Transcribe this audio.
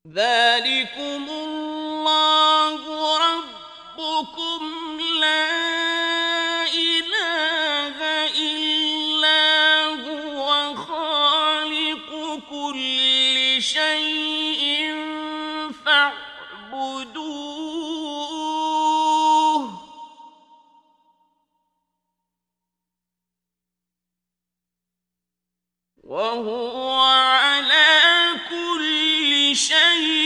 ذلكم الله ربكم لا إله إلا هو خالق كل شيء فاعبدوه وهو على كل شيء